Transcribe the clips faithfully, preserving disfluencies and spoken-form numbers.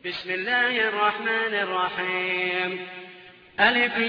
بسم الله الرحمن الرحيم. ألف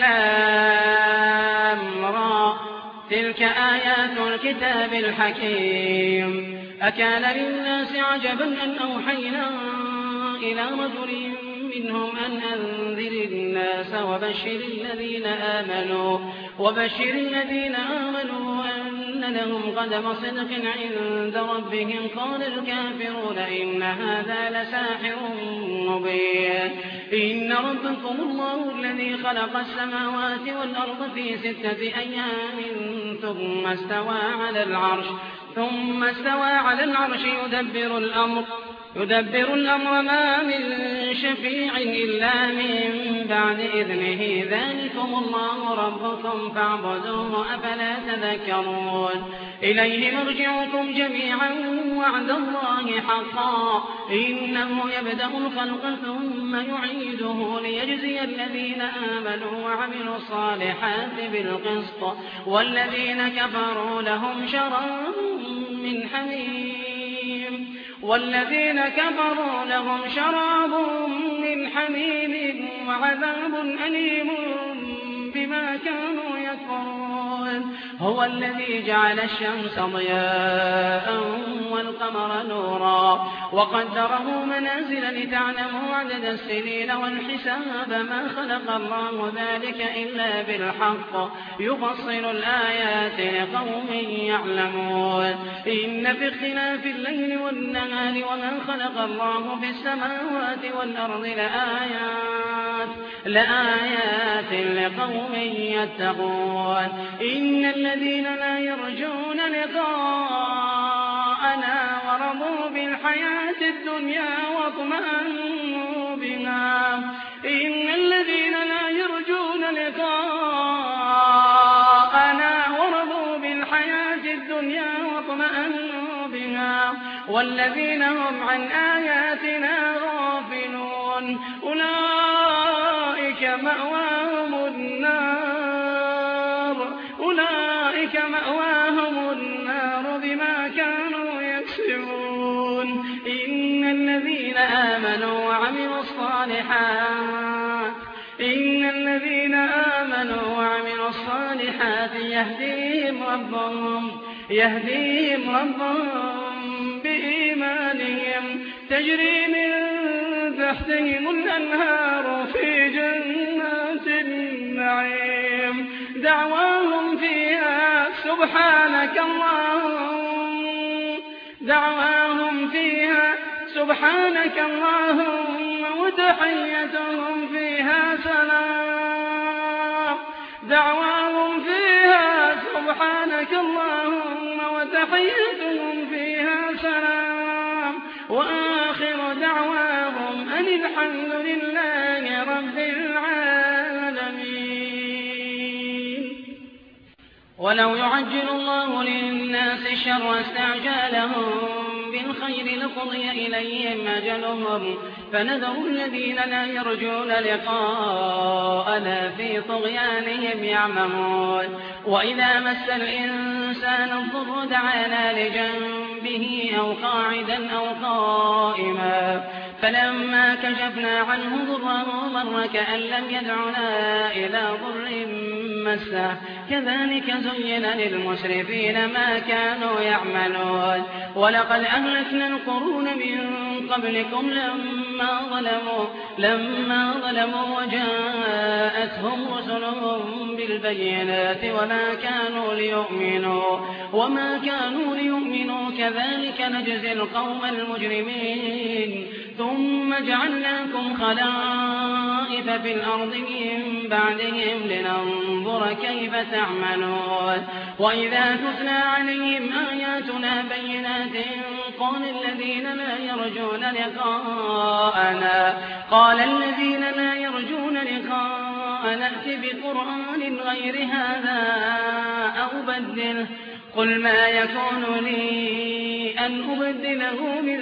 لام را، تلك آيات الكتاب الحكيم. أكان للناس عجبا أن أوحينا إلى رجل منهم أن أنذر الناس وبشر الذين آمنوا وبشر الذين آمنوا أن لهم قدم صدق عند ربهم. قال الكافرون إن هذا لساحر مبين. إن ربكم الله الذي خلق السماوات والأرض في ستة أيام ثم استوى على العرش ثم استوى على العرش يدبر الأمر يدبر الأمر ما من شفيع إلا من بعد إذنه. ذلكم الله ربكم فاعبدوه أفلا تذكرون. إليه مرجعكم جميعا وعد الله حقا إنه يبدأ الخلق ثم يعيده ليجزي الذين آمنوا وعملوا الصالحات بالقسط والذين كفروا لهم شراب من حميم والذين كفروا لهم شراب من حميم وعذاب أليم بما كانوا يكفرون. هو الذي جعل الشمس ضياء والقمر نورا وقدره منازل لتعلموا عدد السنين والحساب. ما خلق الله ذلك إلا بالحق يفصل الآيات لقوم يعلمون. إن في اختلاف الليل والنهار وما خلق الله في السماوات والأرض لآيات لآيات لقوم يتقون. إن الذين لا يرجون لقاءنا ورضوا بالحياة الدنيا واطمأنوا بها إن الذين لا يرجون لقاءنا ورضوا بالحياة الدنيا واطمأنوا بها والذين هم عن آياتنا غافلون أولئك مأواهم النار أولئك مأواهم النار بما كانوا يكسبون. إن الذين آمنوا وعملوا الصالحات إن الذين آمنوا وعملوا الصالحات يهديهم ربهم يهديهم ربهم بإيمانهم تجري من تحتهم الأنهار في جنات النعيم. دعواهم فيها سبحانك اللهم دعواهم فيها سبحانك اللهم وتحيتهم فيها سلام دعواهم فيها سبحانك اللهم وتحيتهم فيها سلام وآخر دعواهم أن الحمد لله رب العالمين. ولو يعجل الله للناس الشر استعجالهم بالخير لقضي إليهم أجلهم فنذر الذين لا يرجون لقاءنا في طغيانهم يعمهون. وإذا مس الإنسان الضر دعانا لجنبه أو قاعدا أو قائما فلما كشفنا عنه ضره مر كأن لم يدعنا إلى ضر مسه كذلك زين للمسرفين ما كانوا يعملون. ولقد أهلكنا القرون من قبلكم لما ظلموا لما ظلموا وجاءتهم رسلهم بالبينات وما كانوا ليؤمنوا وما كانوا ليؤمنوا كذلك نجزي القوم المجرمين. ثم جعلناكم خلائف في الأرض من بعدهم لننظر كيف تعملون. وإذا تتلى عليهم آياتنا بينات قال الذين لا يرجون لقاءنا قال الذين لا يرجون لقاءنا ائت بقرآن غير هذا أو بدله قل ما يكون لي أن أبدله من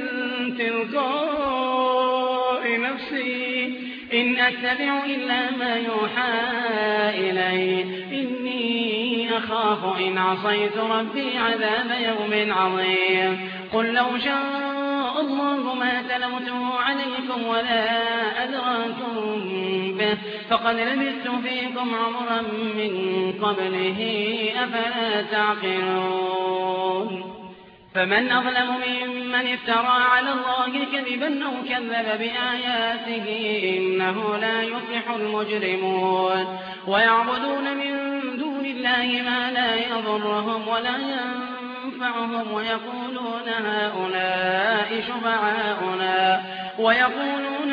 تلقاء نفسي إن أتبع إلا ما يوحى إلي إني أخاف إن عصيت ربي عذاب يوم عظيم. قل لو شاء الله ما تلوته عليكم ولا أدراكم به فقد لبثت فيكم عمرا من قبله أفلا تعقلون فمن أظلم ممن افترى على الله كذبا أو كذب بآياته إنه لا يفلح المجرمون ويعبدون من دون الله ما لا يضرهم ولا ينفعهم ويقولون هؤلاء شفعاؤنا ويقولون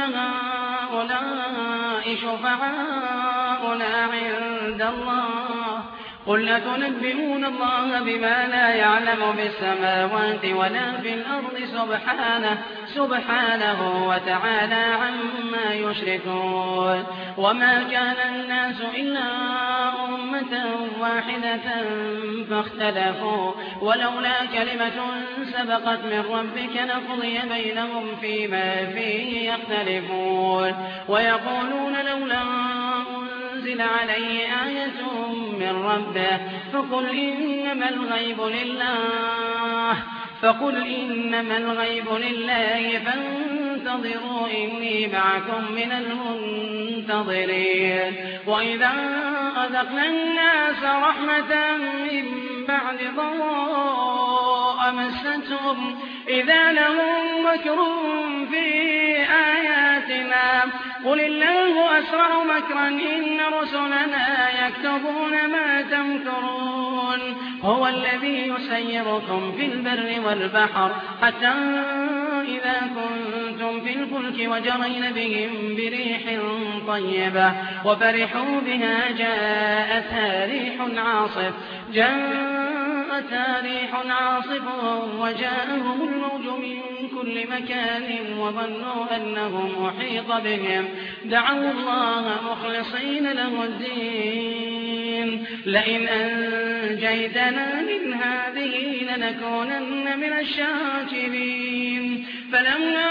هؤلاء شفعاؤنا عند الله قل أتنبئون الله بما لا يعلم في السماوات ولا في الأرض سبحانه, سبحانه وتعالى عما يشركون وما كان الناس إلا أمة واحدة فاختلفوا ولولا كلمة سبقت من ربك لقضي بينهم فيما فيه يختلفون ويقولون لولا أنزل عليه آية من ربه فقل إنما الغيب لله فقل إنما الغيب لله فانتظروا إني معكم من المنتظرين وإذا أذقنا الناس رحمة من بعد ضراء مستهم إذا لهم مكر في آياتنا قل الله أسرع مكرا إن رسلنا يكتبون ما تمكرون هو الذي يسيركم في البر والبحر حتى إذا كنتم في الفلك وجرين بهم بريح طيبة وفرحوا بها جاءتها ريح عاصف جاءتها ريح عاصف وجاءهم الموج من كل مكان وظنوا أنهم أحيط بهم دعوا الله مخلصين له الدين لئن أنجيتنا من هذه لنكونن من الشاكرين فلما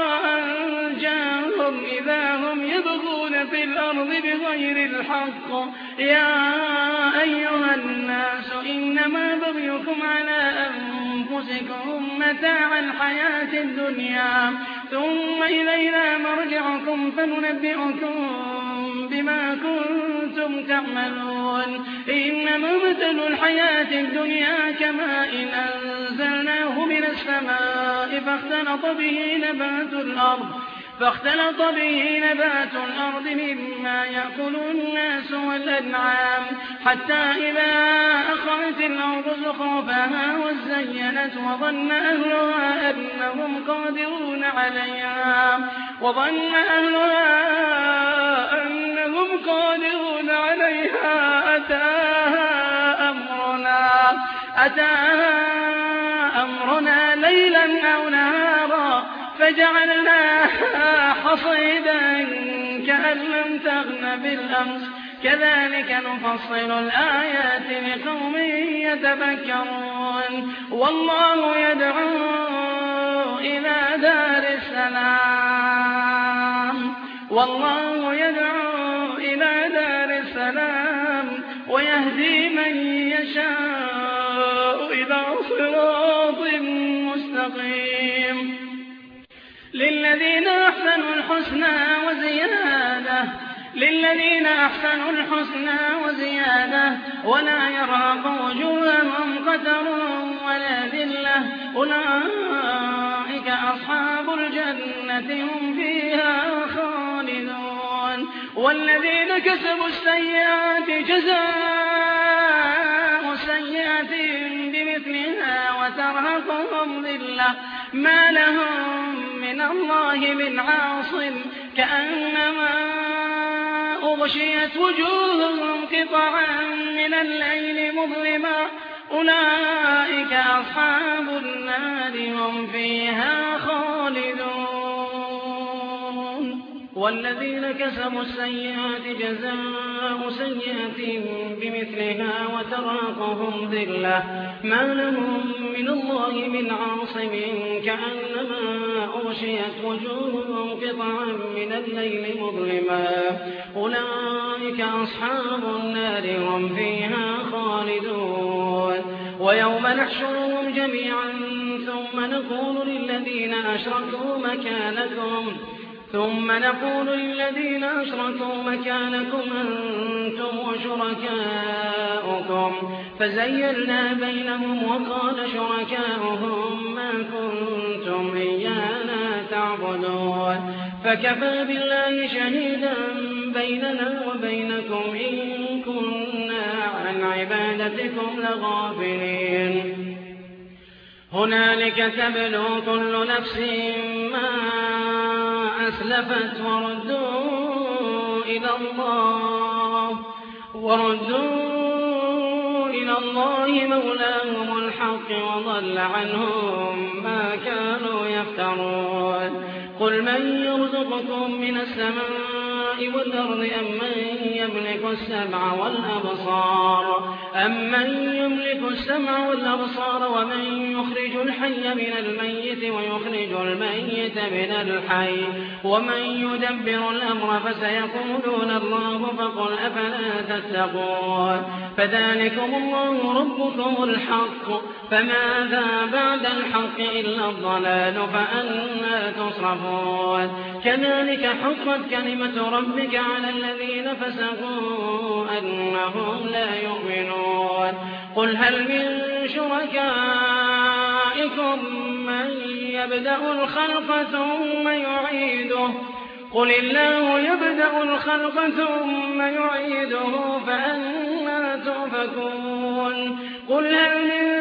أنجاهم إذا هم يبغون في الأرض بغير الحق يا أيها الناس إنما بغيكم على أنفسكم متاع الحياة الدنيا ثم إلينا مرجعكم فننبئكم بما كنتم تعملون إنما مثل الحياة الدنيا كماء أنزلناه من السماء فاختلط به نبات الأرض فاختلط به نبات الأرض مما يأكل الناس والأنعام حتى إذا أخذت الأرض زخرفها وزينت وظن أهلها أنهم قادرون عليها وظن أهلها أنهم قادرون عليها أتاها أمرنا أتاها أمرنا ليلا أو نهارا فجعلناها حصيدا كأن لم تغن بالأمس كذلك نفصل الآيات لقوم يتفكرون والله يدعو إلى دار السلام والله يدعو إلى دار السلام ويهدي من يشاء إلى صراط مستقيم للذين أحسنوا الحسنى وزيادة للذين أحسنوا الحسنى وزيادة ولا يرهق وجوههم قتر ولا ذلة أولئك أصحاب الجنة هم فيها خالدون والذين كسبوا السيئات جزاء سيئة بمثلها وترهقهم ذلة ما لهم من الله من عاصم كأنما أغشيت وجوههم قطعا من الليل مظلما أولئك أصحاب النار هم فيها خالدون والذين كسبوا السيئات جزاء سيئة بمثلها وتراقهم ذلة ما لهم من الله من عاصم كأنما أغشيت وجوههم قطعا من الليل مظلما أولئك أصحاب النار هم فيها خالدون ويوم نحشرهم جميعا ثم نقول للذين أشركوا مكانكم ثم نقول للذين أشركوا مكانكم أنتم وشركاؤكم فزيّلنا بينهم وقال شركاؤهم ما كنتم إيانا تعبدون فكفى بالله شهيدا بيننا وبينكم إن كنا عن عبادتكم لغافلين هنالك تبلو كل نفس ما أسلفت وردوا إلى الله وردوا إلى الله مولاهم الحق وضل عنهم ما كانوا يفترون قل من يرزقكم من السماء والأرض أم من يملك السمع والأبصار أم من يملك السمع والأبصار ومن يخرج الحي من الميت ويخرج الميت من الحي ومن يدبر الأمر فسيقولون الله فقل أفلا تتقون فذلكم الله ربكم الحق فماذا بعد الحق إلا الضلال فأنى تصرفون كذلك حقت كلمة ربك على الذين فسقوا أنهم لا يؤمنون قل هل من شركائكم من يبدأ الخلق ثم يعيده قل الله يبدأ الخلق ثم يعيده فأنى تؤفكون قل هل من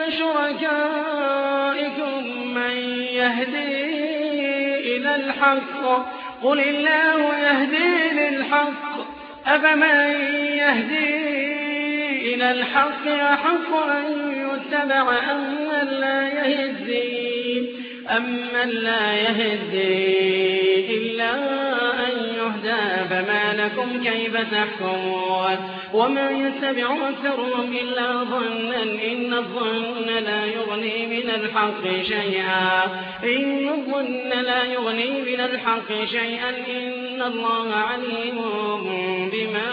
شركائكم من يهدي إلى الحق قل الله يهدي للحق أفمن يهدي إلى الحق أحق أن يتبع أمن لا يهدي أمن لا يهدي إلا أن يهدى فما لكم كيف تحكمون وما يتبع أكثرهم إلا ظنا إن الظن لا يغني من الحق شيئا إن الظن لا يغني من الحق شيئا إن الله عليم بما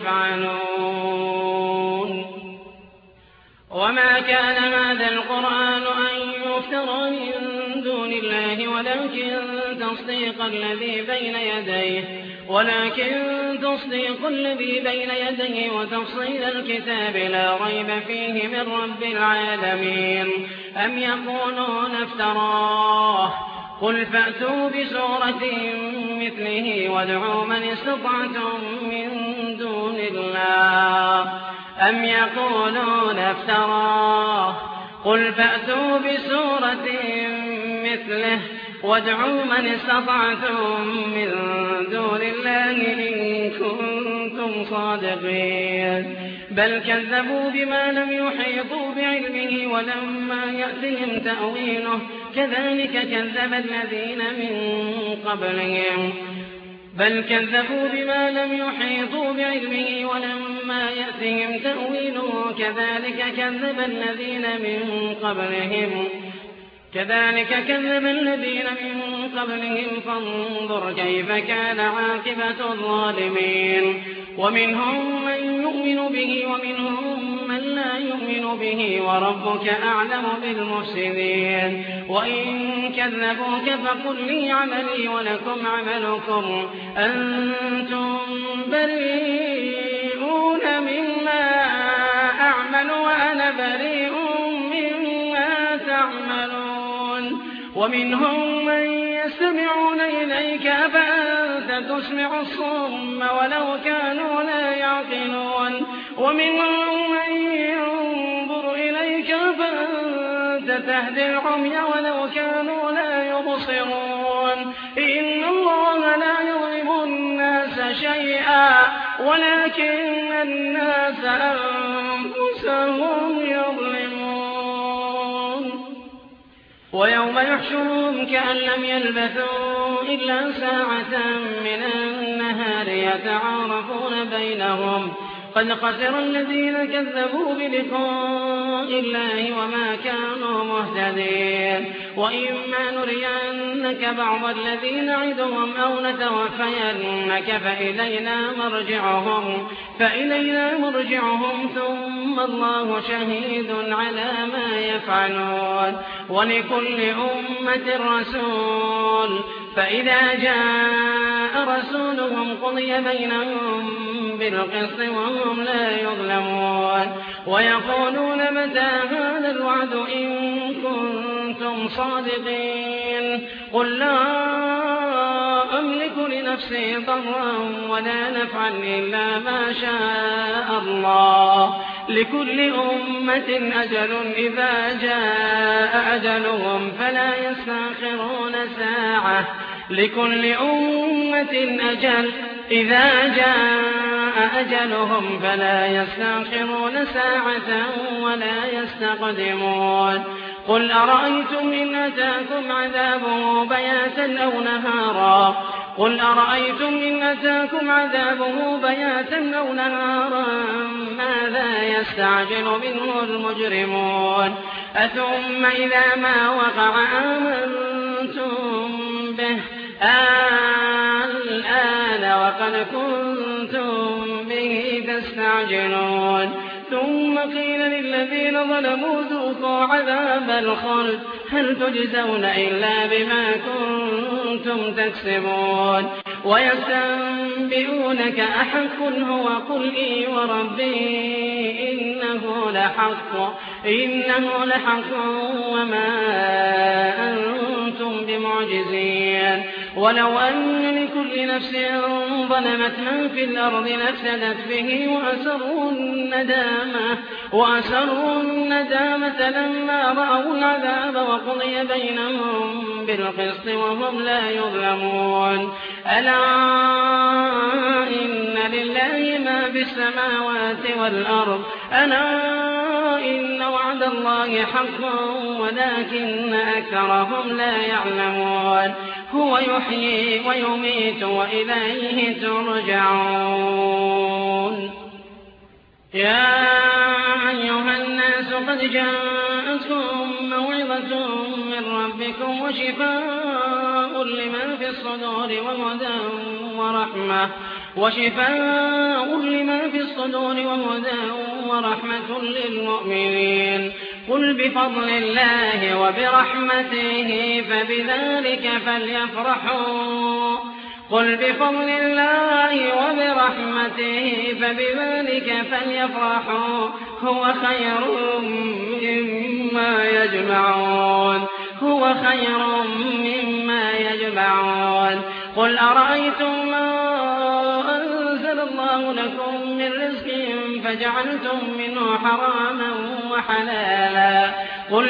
يفعلون وما كان هذا القرآن أن يفترى من دون الله ولكن تصديق الذي بين يديه ولكن تصديق الذي بين يديه وتفصيل الكتاب لا ريب فيه من رب العالمين أم يقولون افتراه قل فأتوا بسورة مثله وادعوا من استطعتم من دون الله أم يقولون افتراه قل فأتوا بسورة مثله وادعوا من استطعتم من دون الله إن كنتم صادقين بل كذبوا بما لم يحيطوا بعلمه ولما يأتهم تأويله كذلك كذب الذين من قبلهم بل كذبوا بما لم يحيطوا بعلمه ولما يأتهم تأويله كذلك كذب الذين من قبلهم كذلك كذب الذين من قبلهم فانظر كيف كان عاقبة الظالمين ومنهم من يؤمن به ومنهم من لا يؤمن به وربك أعلم بالمفسدين وإن كذبوك فقل لي عملي ولكم عملكم أنتم بريئون مما أعمل وأنا بريء مما تعملون ومنهم من يستمعون إليك فأنت تسمع الصم ولو كانوا لا يعقلون ومنهم من ينظر إليك فأنت تهدي العمي ولو كانوا لا يبصرون إن الله لا يظلم الناس شيئا ولكن الناس أنفسهم يظلمون ويوم يحشرهم كأن لم يلبثوا إلا ساعة من النهار يتعارفون بينهم قد خسر الذين كذبوا بلقاء الله وما كانوا مهتدين وإما نرينك بعض الذي نعدهم أو نتوفينك فإلينا مرجعهم, فإلينا مرجعهم ثم الله شهيد على ما يفعلون ولكل أمة رسول فإذا جاء رسولهم قضي بينهم بالقسط وهم لا يظلمون ويقولون متى هذا الوعد إن كنتم صادقين قل لا أملك لنفسي ضرا ولا نفعا إلا ما شاء الله لكل أمة أجل إذا جاء أجلهم فلا يستأخرون ساعة لكل أمة أجل إذا جاء أجلهم فلا يستأخرون ساعة ولا يستقدمون قل أرأيتم إن أتاكم عذابه بياتا أو نهارا قل أرأيتم إن أتاكم عذابه بياتا أو نهارا ماذا يستعجل منه المجرمون أثم إذا ما وقع آمنتم به الآن وقد كنتم به تستعجلون ثم قيل للذين ظلموا ذوقوا عذاب الخلد هل تجزون إلا بما كنتم تكسبون ويستنبئونك أحق هو قل إي وربي إنه لحق إنه لحق وما أنتم بمعجزين ولو أن لكل نفس ظلمت من في الأرض لفتدت به وأسروا الندامة, وأسروا الندامة لما رأوا العذاب وقضي بينهم بالقسط وهم لا يظلمون ألا إن لله ما في السماوات والأرض ألا إن وعد الله حق ولكن أكثرهم لا يعلمون هو يحيي ويميت وإليه ترجعون يا أيها الناس قد جاءتكم موعظة من ربكم وشفاء لما في الصدور وهدى ورحمة وشفاء لما في الصدور وهدى ورحمة للمؤمنين قل بفضل الله وبرحمته فبذلك فليفرحوا قل بفضل الله وبرحمته فبذلك فليفرحوا هو خير مما يجمعون هو خير مما يجمعون قل أرأيتم ما أنزل الله لكم من رزق فجعلتم منه حراما وحلالا قل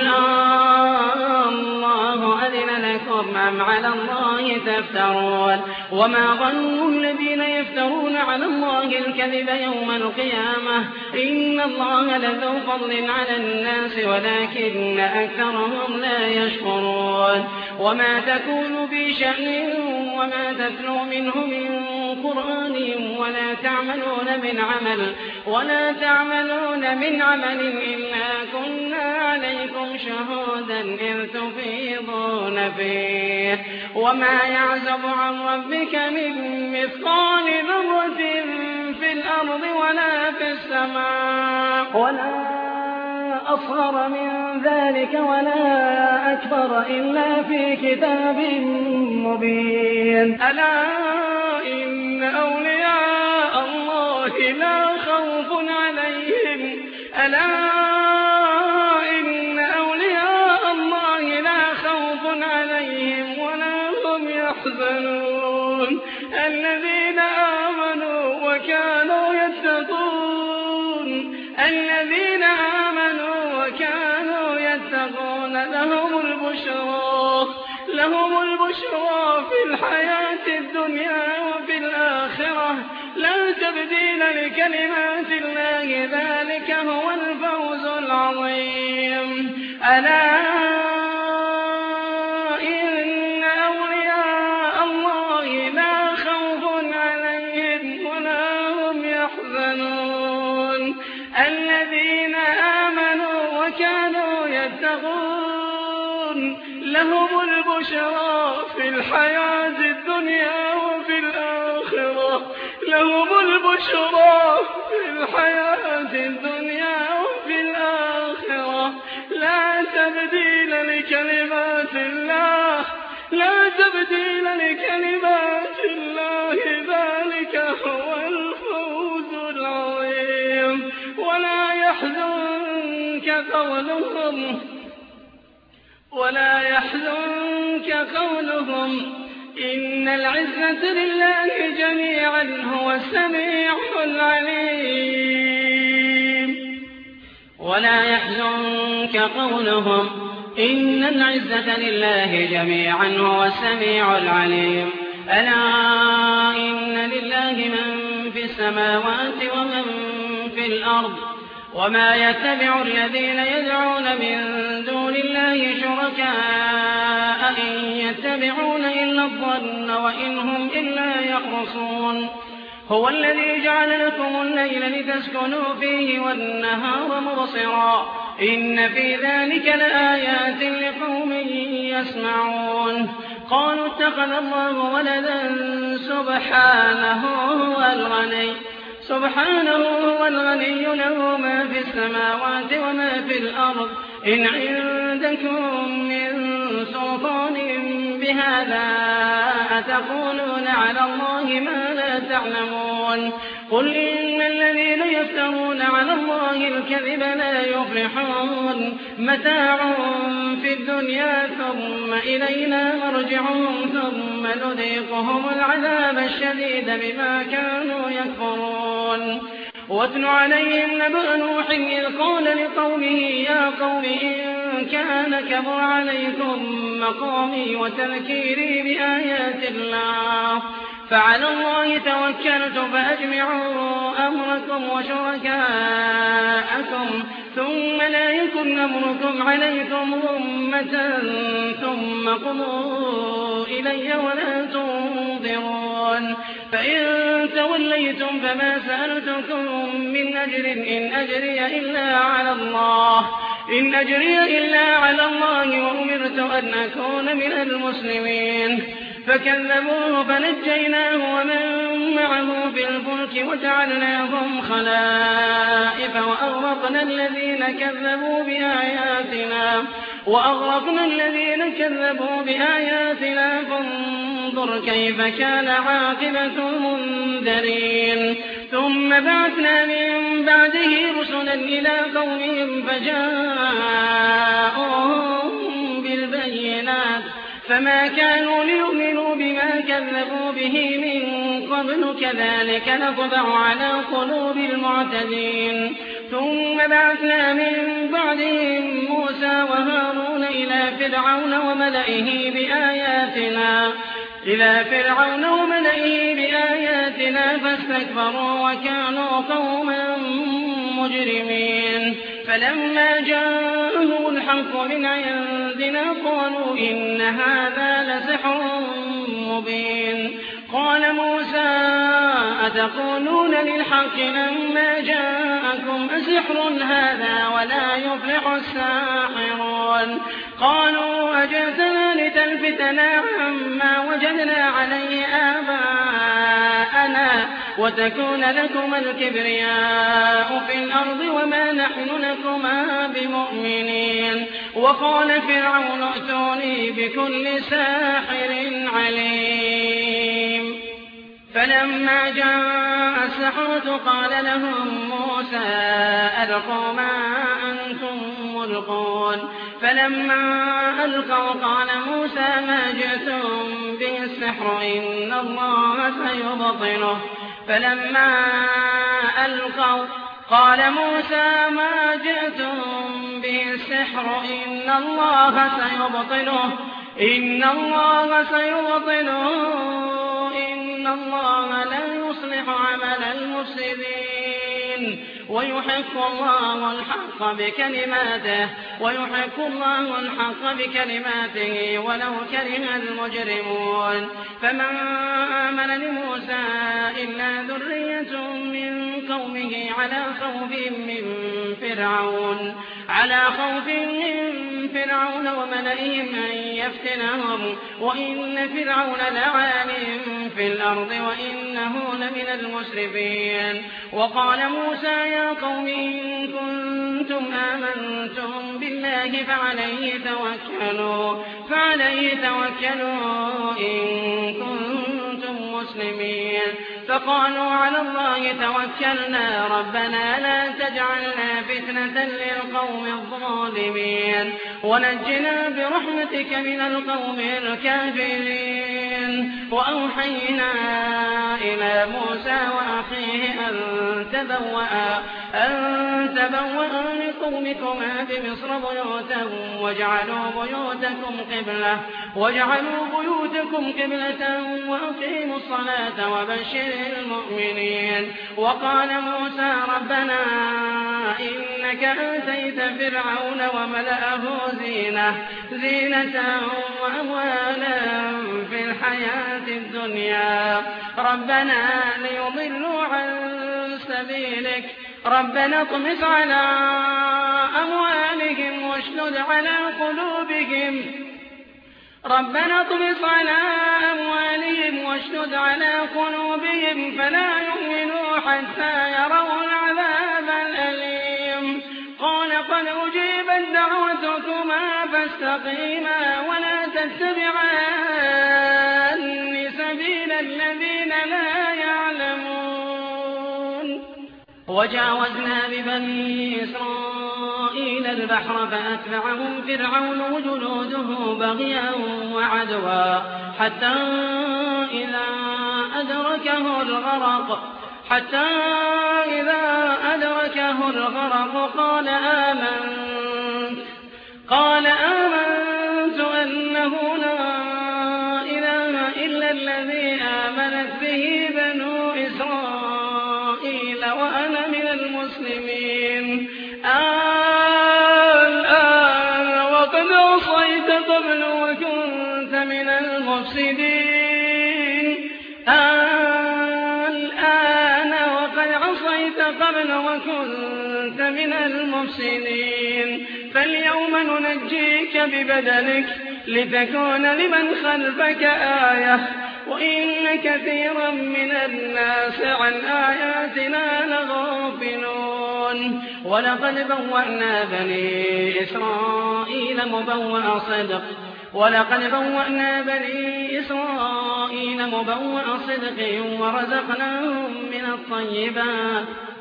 الله أذن لكم أم على الله تفترون وما ظن الذين يفترون على الله الكذب يوم القيامة إن الله لذو فضل على الناس ولكن أكثرهم لا يشكرون وما تكون في شأن وما تتلو منه من قرآن ولا تعملون من عمل ولا تعملون من عمل إلا كنا عليكم شهودا إذ تفيضون فيه وما يعزب عن ربك من مثقال ذرة في الأرض ولا في السماء ولا أصغر من ذلك ولا أكبر إلا في كتاب مبين ألا إن أولياء الله لا خوف عليهم ألا إن أولياء الله لا خوف عليهم ولا هم يحزنون الذين آمنوا وكانوا يتقون الذين آمنوا وكانوا يتقون لهم البشرى لهم البشرى في الحياة الدنيا وفي الآخرة لا تبديل لكلمات الله ذلك هو الفوز العظيم ألا إن أولياء الله لا خوف عليهم ولا هم يحزنون لهم البشرى في الحياة الدنيا وفي الآخرة لهم البشرى في الحياة الدنيا وفي الآخرة لا تبديل لكلمات الله لا تبديل لكلمات الله ذلك هو الفوز العظيم ولا يحزنك قولهم ولا يحزنك قولهم إن العزة لله جميعا هو السميع العليم ولا يحزنك قولهم إن العزة لله جميعا هو السميع العليم ألا إن لله من في السماوات ومن في الأرض وما يتبع الذين يدعون من دون الله شركاء إن يتبعون إلا الظن وإن هم إلا يخرصون هو الذي جعل لكم الليل لتسكنوا فيه والنهار مبصرا إن في ذلك لآيات لقوم يسمعون قالوا اتخذ الله ولدا سبحانه هو الغني سبحانه هو الغني له ما في السماوات وما في الأرض إن عندكم من سلطان بهذا أتقولون على الله ما لا تعلمون قل إن الذين يفترون على الله الكذب لا يفلحون متاع في الدنيا ثم إلينا مرجعهم ثم نذيقهم العذاب الشديد بما كانوا يكفرون واتل عليهم نبأ نوح إذ قال لقومه يا قوم إن كان كبر عليكم مقامي وتذكيري بآيات الله فعلى الله توكلت فأجمعوا أمركم وشركاءكم ثم لا يكن أمركم عليكم غمة ثم قضوا إلي ولا تنظرون فإن توليتم فما سألتكم من أجر إن أجري إلا على الله إن أجري إلا على الله وأمرت أن أكون من المسلمين فكذبوه فنجيناه ومن معه في الفلك وجعلناهم خلائف وأغرقنا الذين كذبوا بآياتنا وأغرقنا الذين كذبوا بآياتنا فانظر كيف كان عاقبة المنذرين ثم بعثنا من بعده رسلا إلى قومهم فجاءوهم بالبينات فما كانوا ليؤمنوا بما كذبوا به من قبل كذلك نطبع على قلوب المعتدين ثم بعثنا من بعدهم موسى وهارون إلى فرعون وملئه بآياتنا إلى فرعون وملئه بآياتنا فاستكبروا وكانوا قوما مجرمين فلما جاءهم الحق من عندنا قالوا إن هذا لسحر مبين قال موسى أتقولون للحق لما جاءكم أسحر هذا ولا يفلح الساحرون قالوا أجئتنا لتلفتنا عما وجدنا عليه آباءنا وتكون لكما الكبرياء في الأرض وما نحن لكما بمؤمنين وقال فرعون ائتوني بكل ساحر عليم فلما جاء السحرة قال لهم موسى ألقوا ما أنتم ملقون فلما ألقوا قال موسى ما جئتم به السحر إن الله سيبطله فلما ألقوا قال موسى ما جئتم به السحر إن الله سيبطله إن الله سيبطله إن الله لا يصلح عمل المفسدين ويحق الله الحق بكلماته ويحق الله الحق بكلماته ولو كره المجرمون فما آمن لموسى إلا ذرية من قومه على خوف من فرعون على خوف من فرعون وملئهم أن يفتنهم وإن فرعون لعال في الأرض وإنه لمن المسرفين. وقال موسى يا قوم إن كنتم آمنتم بالله فعليه توكلوا فعليه توكلوا إن كنتم مسلمين. فقالوا على الله توكلنا ربنا لا تجعلنا فتنة للقوم الظالمين ونجنا برحمتك من القوم الكافرين. وأوحينا إلى موسى وأخيه أن تبوأ أن تبوأ لقومكما بمصر بيوتا واجعلوا بيوتكم قبلة واجعلوا بيوتكم قبلة وأقيموا الصلاة وبشر المؤمنين. وقال موسى ربنا إنك آتيت فرعون وملأه زينة زينة وأموالا في الحياة الدنيا ربنا ليضلوا عن سبيلك ربنا اطمس على أموالهم واشدد على قلوبهم ربنا اطمس على أموالهم واشدد على قلوبهم فلا يؤمنوا حتى يروا العذاب الأليم. قال قد أجيبت دعوتكما فاستقيما ولا تتبعان سبيل الذين لا يعلمون. وجاوزنا ببني إسرائيل البحر فأتبعهم فرعون وجنوده بغيا وعدوا حتى إذا أدركه الغرق حتى إذا أدركه الغرق قال آمنت قال آمنت أنه لا إله إلا الذي آمنت به بنو إسرائيل وأنا من المسلمين. الآن وقد عصيت قبل وكنت من المفسدين الآن وقد عصيت قبل وكنت من المفسدين فاليوم ننجيك ببدنك لتكون لمن خلفك آية وإن كثيرا من الناس عن آياتنا لغافلون. ولقد بوأنا بني إسرائيل مبوأ صدق ولقد بوأنا بني إسرائيل مبوأ صدق ورزقناهم من الطيبات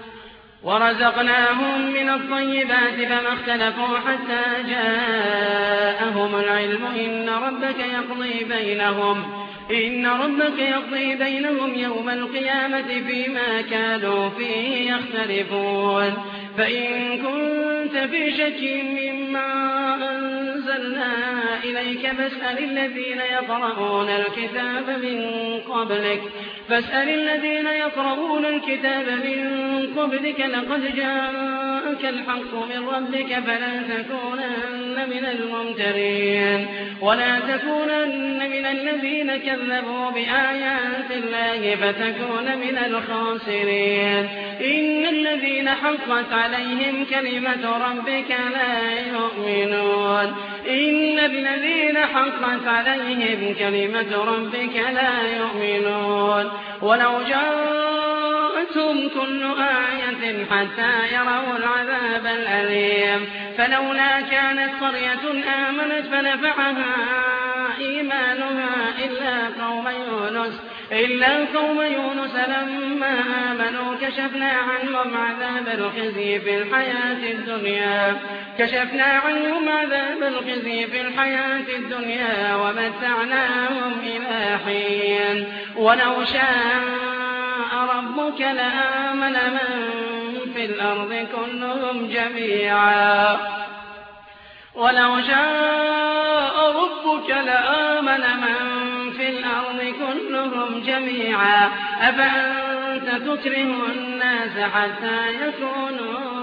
ورزقناهم من الطيبات فما اختلفوا حتى جاءهم العلم إن ربك يقضي بينهم إن ربك يقضي بينهم يوم القيامة فيما كانوا فيه يختلفون. فإن كنت في شك مما أنزلنا إليك فاسأل الذين يقرؤون الكتاب من قبلك فاسأل الذين يقرؤون الكتاب من قبلك لقد جاءك الحق من ربك فلا تكونن من الممترين ولا تكونن من الذين كذبوا بآيات الله فتكون من الخاسرين. إن الذين حقت عليهم كلمة ربك لا يؤمنون إن الذين حقت عليهم كلمة ربك لا يؤمنون. ولو جاءتهم كل آية حتى يروا العذاب الأليم فلولا كانت قرية آمنت فنفعها إيمانها إلا قوم يونس إلا قوم يونس لما آمنوا كشفنا عنهم عذاب الخزي في الحياة الدنيا كشفنا عنهم عذاب الخزي في الحياة الدنيا ومتعناهم إلى حين. ولو شاء ربك لآمن من في الأرض كلهم جميعا ولو شاء ربك لآمن من في الأرض كلهم جميعا أفأنت تكره الناس حتى يكونوا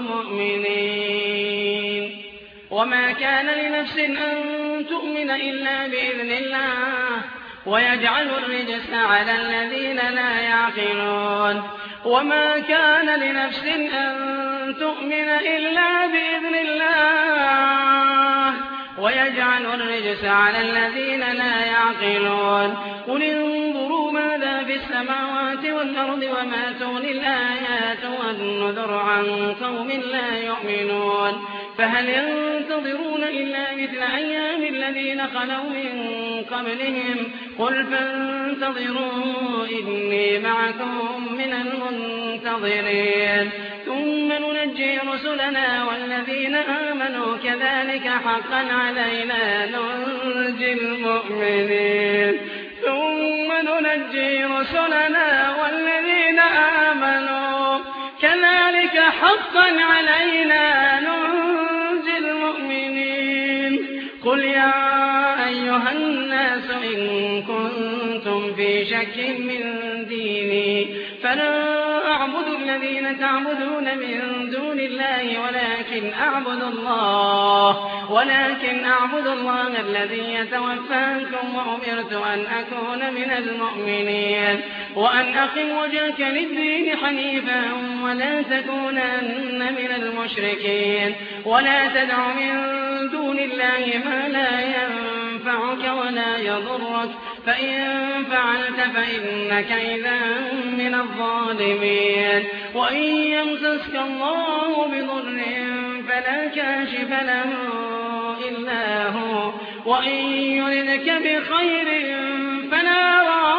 مؤمنين. وما كان لنفس أن تؤمن إلا بإذن الله ويجعل الرجس على الذين لا يعقلون. وما كان لنفس أن تؤمن إلا بإذن الله ويجعل الرجس على الذين لا يعقلون قل انظروا ماذا في السماوات والأرض وما تغني الآيات والنذر عن قوم لا يؤمنون فهل ينتظرون إلا مثل أيام الذين خلوا من قبلهم قل فانتظروا إني معكم من المنتظرين ثم ننجي رسلنا والذين آمنوا كذلك حقا علينا ننجي المؤمنين ثم ننجي رسلنا والذين آمنوا كذلك حقا علينا ننجي المؤمنين قل يا أيها الناس إن كنتم في شك من ديني فلا أعبد الذين تعبدون من دون الله ولكن أعبد الله ولكن أعبد الله الذي يتوفاكم وأمرت أن أكون من المؤمنين وأن أقم وجهك للدين حنيفا ولا تكونن من المشركين ولا تدع من دون الله ما لا ينفعك ولا يضرك فإن فعلت فإنك إذا من الظالمين وإن يمسسك الله بضر فلا كاشف له إلا هو وإن يردك بخير فلا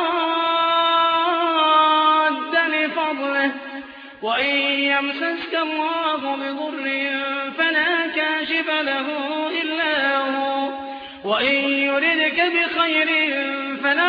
راد لفضله وإن يمسسك الله بضر فلا كاشف له إلا هو وإن يردك بخير فلا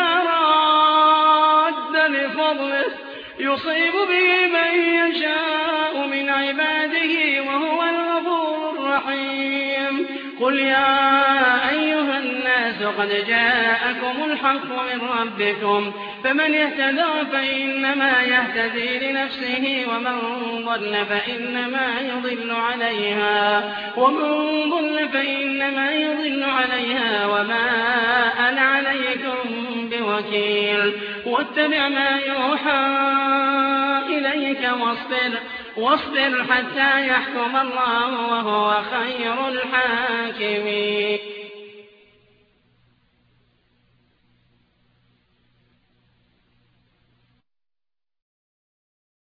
راد لفضله يصيب به من يشاء من عباده وهو الغفور الرحيم قل يا أيها الناس قد جاءكم الحق من ربكم فمن اهتدى فإنما يهتدي لنفسه ومن ضل فإنما يضل عليها ومن ضل فإنما يضل عليها وما أنا عليكم بوكيل واتبع ما يوحى إليك واصبر واصبر حتى يحكم الله وهو خير الحاكمين